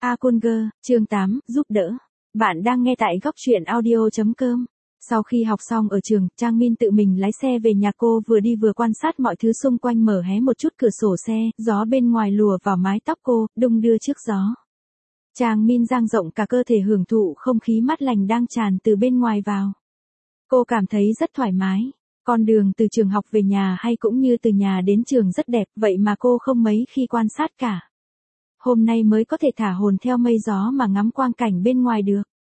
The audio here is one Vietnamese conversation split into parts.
Akunger, chương 8, giúp đỡ. Bạn đang nghe tại góc truyện audio.com. Sau khi học xong ở trường, Trang Min tự mình lái xe về nhà cô, vừa đi vừa quan sát mọi thứ xung quanh, mở hé một chút cửa sổ xe, gió bên ngoài lùa vào mái tóc cô, đung đưa trước gió. Trang Min dang rộng cả cơ thể hưởng thụ không khí mát lành đang tràn từ bên ngoài vào. Cô cảm thấy rất thoải mái. Con đường từ trường học về nhà hay cũng như từ nhà đến trường rất đẹp, vậy mà cô không mấy khi quan sát cả. Hôm nay mới có thể thả hồn theo mây gió mà ngắm quang cảnh bên ngoài được.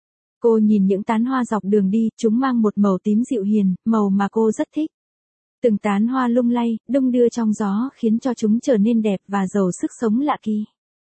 Cô nhìn những tán hoa dọc đường đi, chúng mang một màu tím dịu hiền, màu mà cô rất thích. Từng tán hoa lung lay, đung đưa trong gió khiến cho chúng trở nên đẹp và giàu sức sống lạ kỳ.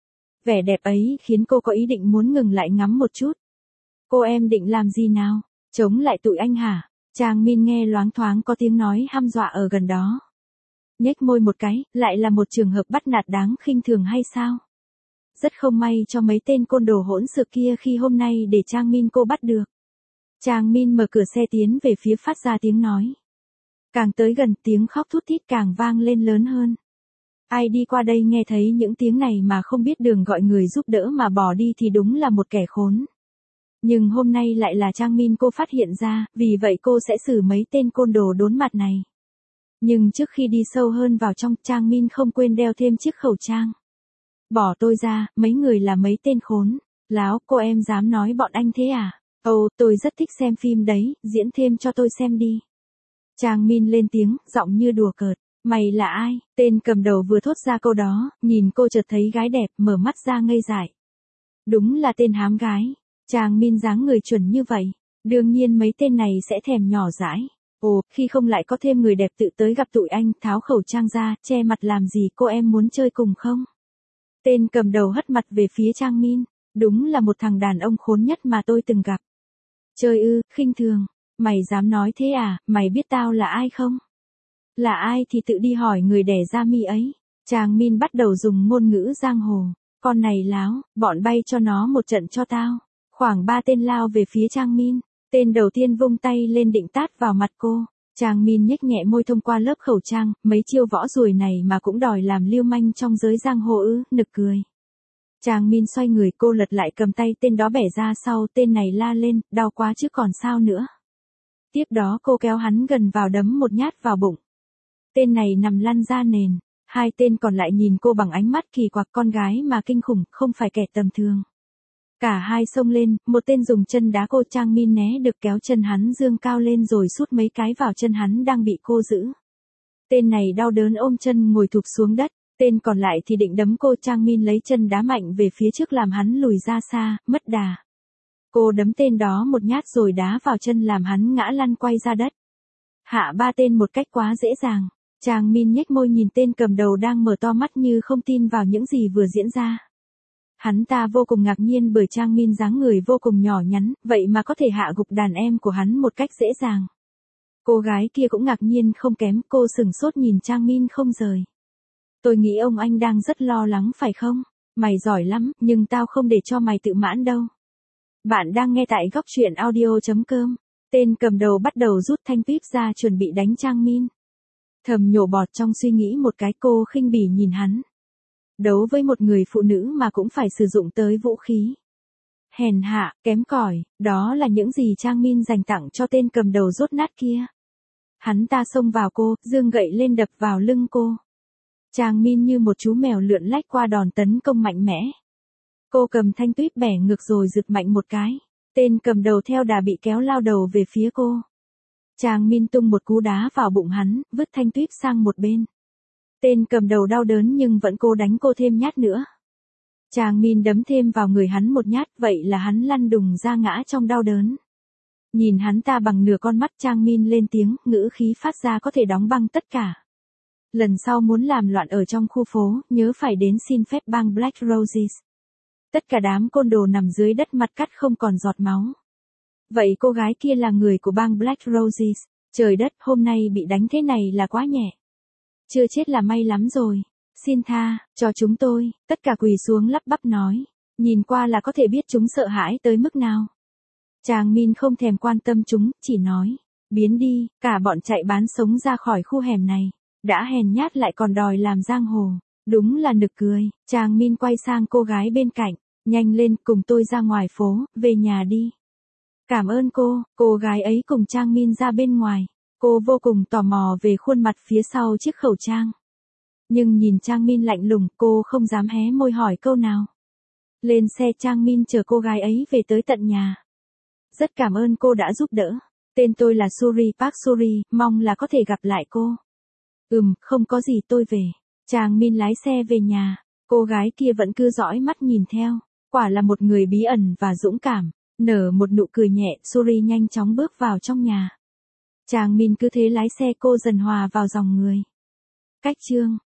Vẻ đẹp ấy khiến cô có ý định muốn ngừng lại ngắm một chút. Cô em định làm gì nào? Chống lại tụi anh hả? Trang Min nghe loáng thoáng có tiếng nói hăm dọa ở gần đó. Nhếch môi một cái, lại là một trường hợp bắt nạt đáng khinh thường hay sao? Rất không may cho mấy tên côn đồ hỗn xược kia khi hôm nay để Trang Min cô bắt được. Trang Min mở cửa xe tiến về phía phát ra tiếng nói. Càng tới gần, tiếng khóc thút thít càng vang lên lớn hơn. Ai đi qua đây nghe thấy những tiếng này mà không biết đường gọi người giúp đỡ mà bỏ đi thì đúng là một kẻ khốn. Nhưng hôm nay lại là Trang Min cô phát hiện ra, vì vậy cô sẽ xử mấy tên côn đồ đốn mặt này. Nhưng trước khi đi sâu hơn vào trong, Trang Min không quên đeo thêm chiếc khẩu trang. Bỏ tôi ra, mấy người là mấy tên khốn. Láo, cô em dám nói bọn anh thế à? Ồ, tôi rất thích xem phim đấy, diễn thêm cho tôi xem đi. Trang Min lên tiếng, giọng như đùa cợt. Mày là ai? Tên cầm đầu vừa thốt ra câu đó, nhìn cô chợt thấy gái đẹp, mở mắt ra ngây dại. Đúng là tên hám gái. Trang Min dáng người chuẩn như vậy. Đương nhiên mấy tên này sẽ thèm nhỏ dãi. Ồ, khi không lại có thêm người đẹp tự tới gặp tụi anh, tháo khẩu trang ra, che mặt làm gì, cô em muốn chơi cùng không? Tên cầm đầu hất mặt về phía Trang Min. Đúng là một thằng đàn ông khốn nhất mà tôi từng gặp. Chơi ư, khinh thường. Mày dám nói thế à, mày biết tao là ai không? Là ai thì tự đi hỏi người đẻ ra mi ấy. Trang Min bắt đầu dùng ngôn ngữ giang hồ. Con này láo, bọn bay cho nó một trận cho tao. Khoảng 3 tên lao về phía Trang Min. Tên đầu tiên vung tay lên định tát vào mặt cô. Trang Min nhếch nhẹ môi thông qua lớp khẩu trang, mấy chiêu võ ruồi này mà cũng đòi làm lưu manh trong giới giang hồ ư, nực cười. Trang Min xoay người, cô lật lại cầm tay tên đó bẻ ra sau, tên này la lên, đau quá chứ còn sao nữa. Tiếp đó cô kéo hắn gần vào đấm một nhát vào bụng. Tên này nằm lăn ra nền, hai tên còn lại nhìn cô bằng ánh mắt kỳ quặc, con gái mà kinh khủng, không phải kẻ tầm thường. Cả hai xông lên, một tên dùng chân đá cô, Trang Min né được, kéo chân hắn dương cao lên rồi sút mấy cái vào chân hắn đang bị cô giữ. Tên này đau đớn ôm chân ngồi thụp xuống đất, tên còn lại thì định đấm cô, Trang Min lấy chân đá mạnh về phía trước làm hắn lùi ra xa, mất đà. Cô đấm tên đó một nhát rồi đá vào chân làm hắn ngã lăn quay ra đất. Hạ 3 tên một cách quá dễ dàng. Trang Min nhếch môi nhìn tên cầm đầu đang mở to mắt như không tin vào những gì vừa diễn ra. Hắn ta vô cùng ngạc nhiên bởi Trang Min dáng người vô cùng nhỏ nhắn, vậy mà có thể hạ gục đàn em của hắn một cách dễ dàng. Cô gái kia cũng ngạc nhiên không kém, cô sửng sốt nhìn Trang Min không rời. Tôi nghĩ ông anh đang rất lo lắng phải không? Mày giỏi lắm, nhưng tao không để cho mày tự mãn đâu. Bạn đang nghe tại góc truyện audio.com. Tên cầm đầu bắt đầu rút thanh tuyếp ra chuẩn bị đánh Trang Min. Thầm nhổ bọt trong suy nghĩ một cái, cô khinh bỉ nhìn hắn. Đấu với một người phụ nữ mà cũng phải sử dụng tới vũ khí. Hèn hạ, kém cỏi, đó là những gì Trang Min dành tặng cho tên cầm đầu dốt nát kia. Hắn ta xông vào cô, giương gậy lên đập vào lưng cô. Trang Min như một chú mèo lượn lách qua đòn tấn công mạnh mẽ. Cô cầm thanh tuyếp bẻ ngược rồi giật mạnh một cái. Tên cầm đầu theo đà bị kéo lao đầu về phía cô. Trang Min tung một cú đá vào bụng hắn, vứt thanh tuyếp sang một bên. Tên cầm đầu đau đớn nhưng vẫn cố đánh cô thêm nhát nữa. Trang Min đấm thêm vào người hắn một nhát, vậy là hắn lăn đùng ra ngã trong đau đớn. Nhìn hắn ta bằng nửa con mắt, Trang Min lên tiếng, ngữ khí phát ra có thể đóng băng tất cả. Lần sau muốn làm loạn ở trong khu phố, nhớ phải đến xin phép bang Black Roses. Tất cả đám côn đồ nằm dưới đất mặt cắt không còn giọt máu. Vậy cô gái kia là người của bang Black Roses. Trời đất, hôm nay bị đánh thế này là quá nhẹ. Chưa chết là may lắm rồi. Xin tha, cho chúng tôi. Tất cả quỳ xuống lắp bắp nói. Nhìn qua là có thể biết chúng sợ hãi tới mức nào. Trang Min không thèm quan tâm chúng, chỉ nói. Biến đi, cả bọn chạy bán sống ra khỏi khu hẻm này. Đã hèn nhát lại còn đòi làm giang hồ. Đúng là nực cười. Trang Min quay sang cô gái bên cạnh. Nhanh lên, cùng tôi ra ngoài phố, về nhà đi. Cảm ơn cô gái ấy cùng Trang Min ra bên ngoài. Cô vô cùng tò mò về khuôn mặt phía sau chiếc khẩu trang. Nhưng nhìn Trang Min lạnh lùng, cô không dám hé môi hỏi câu nào. Lên xe, Trang Min chở cô gái ấy về tới tận nhà. Rất cảm ơn cô đã giúp đỡ. Tên tôi là Suri, Park Suri, mong là có thể gặp lại cô. Không có gì, tôi về. Trang Min lái xe về nhà. Cô gái kia vẫn cứ dõi mắt nhìn theo. Quả là một người bí ẩn và dũng cảm. Nở một nụ cười nhẹ, Suri nhanh chóng bước vào trong nhà. Trang Min cứ thế lái xe, cô dần hòa vào dòng người. Cách chương